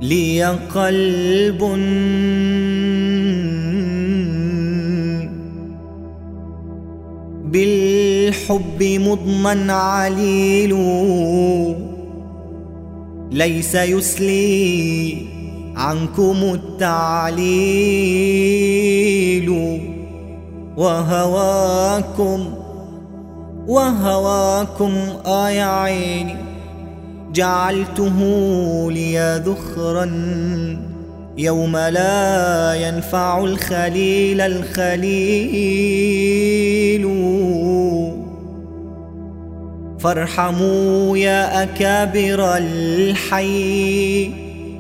لي قلب بالحب مضمن عليل، ليس يسلي عنكم التعليل. وهواكم يا عيني جعلته لي ذخرا يوم لا ينفع الخليل الخليل. فارحموا يا أكابر الحي،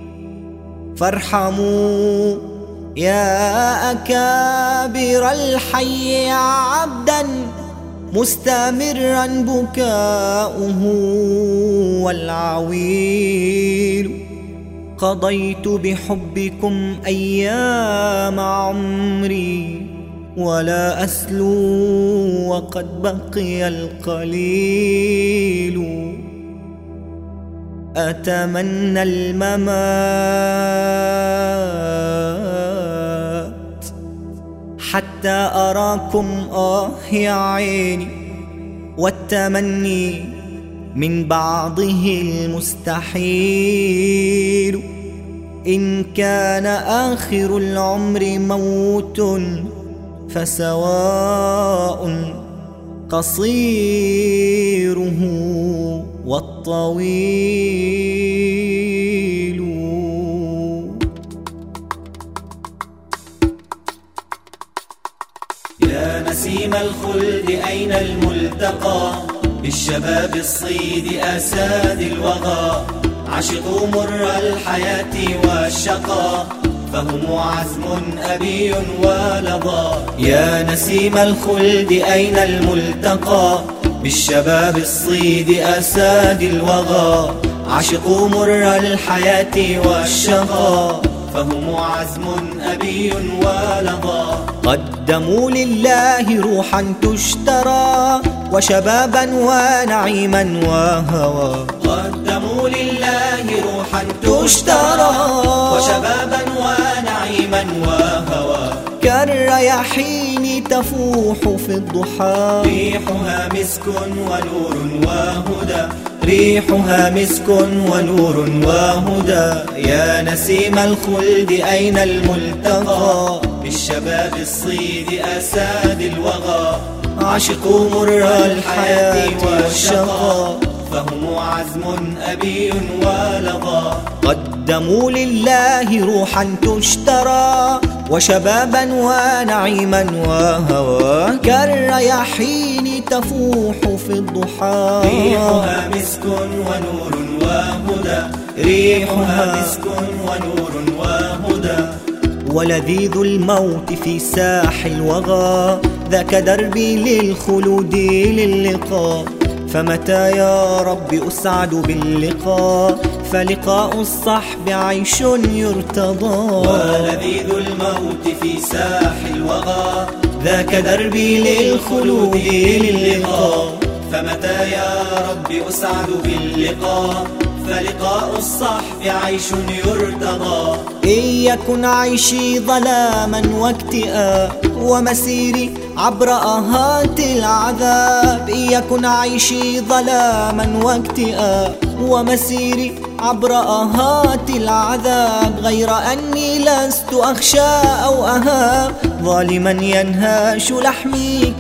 فارحموا يا أكابر الحي عبدا مستمرا بكاؤه والعويل. قضيت بحبكم أيام عمري ولا أسلو وقد بقي القليل. أتمنى الممات حتى أراكم يا عيني، والتمني من بعضه المستحيل. إن كان آخر العمر موت فسواء قصيره والطويل. يا نسيم الخلد أين الملتقى بالشباب الصيد أساد الوغى. عشقوا مر الحياة والشقى فهم عزم أبي ولظى. يا نسيم الخلد أين الملتقى بالشباب الصيد أساد الوغى. عشقوا مر الحياة والشقى فهم عزم أبي ولظى. قدموا لله روحا تشترى وشبابا ونعيما وهوى. قدموا لله روحا تشترى وشبابا ونعيما وهوى. كالرياحين تفوح في الضحى ريحها مسك ونور وهدى. ريحها مسك ونور وهدى. يا نسيم الخلد أين الملتقى بالشباب الصيد أساد الوغى. عشقوا مر الحياة والشقى فهم عزم أبي ولظى. قدموا لله روحا تشترى وشبابا ونعيما وهوى. كالرياحين تفوح في الضحى ريحها مسك ونور وهدى. ريحها مسك ونور وهدى. ولذيذ الموت في ساح الوغى ذاك دربي للخلود للقاء. فمتى يا رب أسعد باللقاء فلقاء الصحب عيش يرتضى. ولذيذ الموت في ساح الوغى ذاك دربي للخلود للقاء. فمتى يا رب أسعد باللقاء فلقاء الصحب عيش يرتضى. إن يكن عيشي ظلاما واكتئاب ومسيري عبر آهات العذاب. إن يكن عيشي ظلاما واكتئاب ومسيري عبر آهات العذاب. غير أني لست أخشى أو أهاب ظالما ينهاش لحمي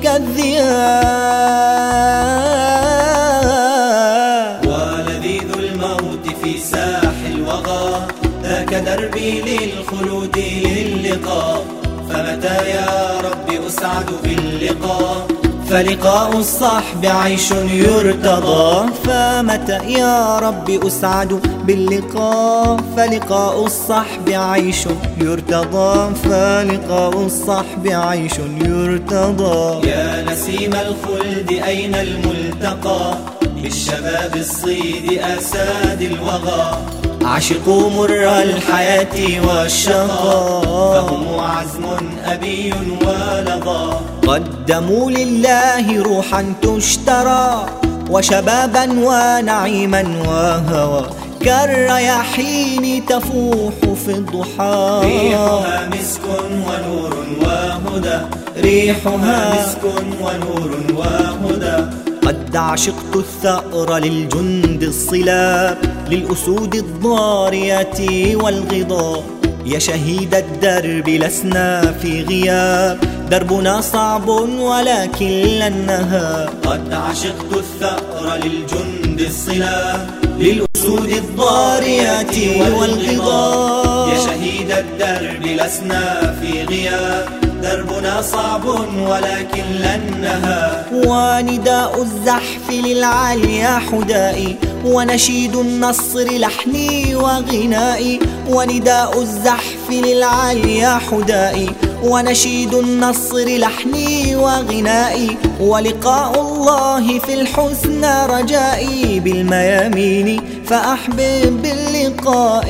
كالذئاب. ولذيذ الموت في ساح الوغى ذاك دربي للخلود للقاء. فمتى يا رب أسعد باللقاء فلقاء الصحب عيش يرتضى. فمتى يا رب أسعد باللقاء فلقاء الصحب عيش يرتضى. فلقاء الصحب عيش يرتضى. يا نسيم الخلد أين الملتقى بالشباب الصيد أساد الوغى. عشقوا مر الحياة والشقى فهم عزم أبي ولظى. قدموا لله روحا تشترى وشبابا ونعيما وهوى. كالرياحين تفوح في الضحى. ريحها مسك ونور وهدى، ريحها مسك ونور وهدى. قد عشقت الثأر للجند الصلاب، للأسود الضارية والغضاب. يا شهيد الدرب لسنا في غياب، دربنا صعب ولكن لن نهاب. قد عشقت الثأر للجند الصلاب، للأسود الضارية والغضاب. يا شهيد الدرب لسنا في غياب، دربنا صعب ولكن لن نهاب. ونداء الزحف للعليا حدائي، ونشيد النصر لحني وغنائي. ونداء الزحف للعليا حدائي، ونشيد النصر لحني وغنائي. ولقاء الله في الحسنى رجائي، بالميامين فأحبب باللقاء.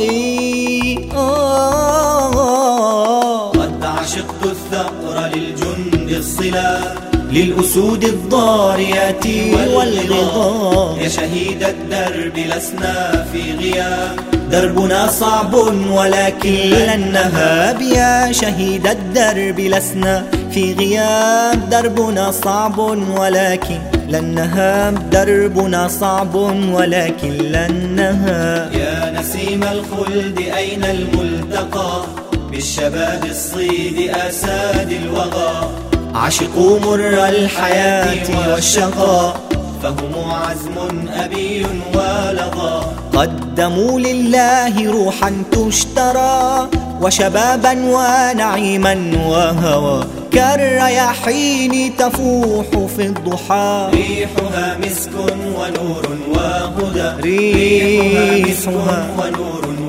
قد عشقت الثأر للجند الصلاب، للأسود الضارية والغضاب. يا شهيد الدرب لسنا في غياب، دربنا صعب ولكن لن نهاب. يا شهيد الدرب لسنا في غياب، دربنا صعب ولكن لن نهاب. دربنا صعب ولكن لن نهاب. يا نسيم الخلد أين الملتقى، بالشباب الصيد أساد الوغى. عشقوا مر الحياة والشقاء، فهم عزم أبي ولظى. قدموا لله روحا تشترى، وشبابا ونعيما وهوى. كالرياحين تفوح في الضحى. ريحها مسك ونور وهدى، ريحها ونور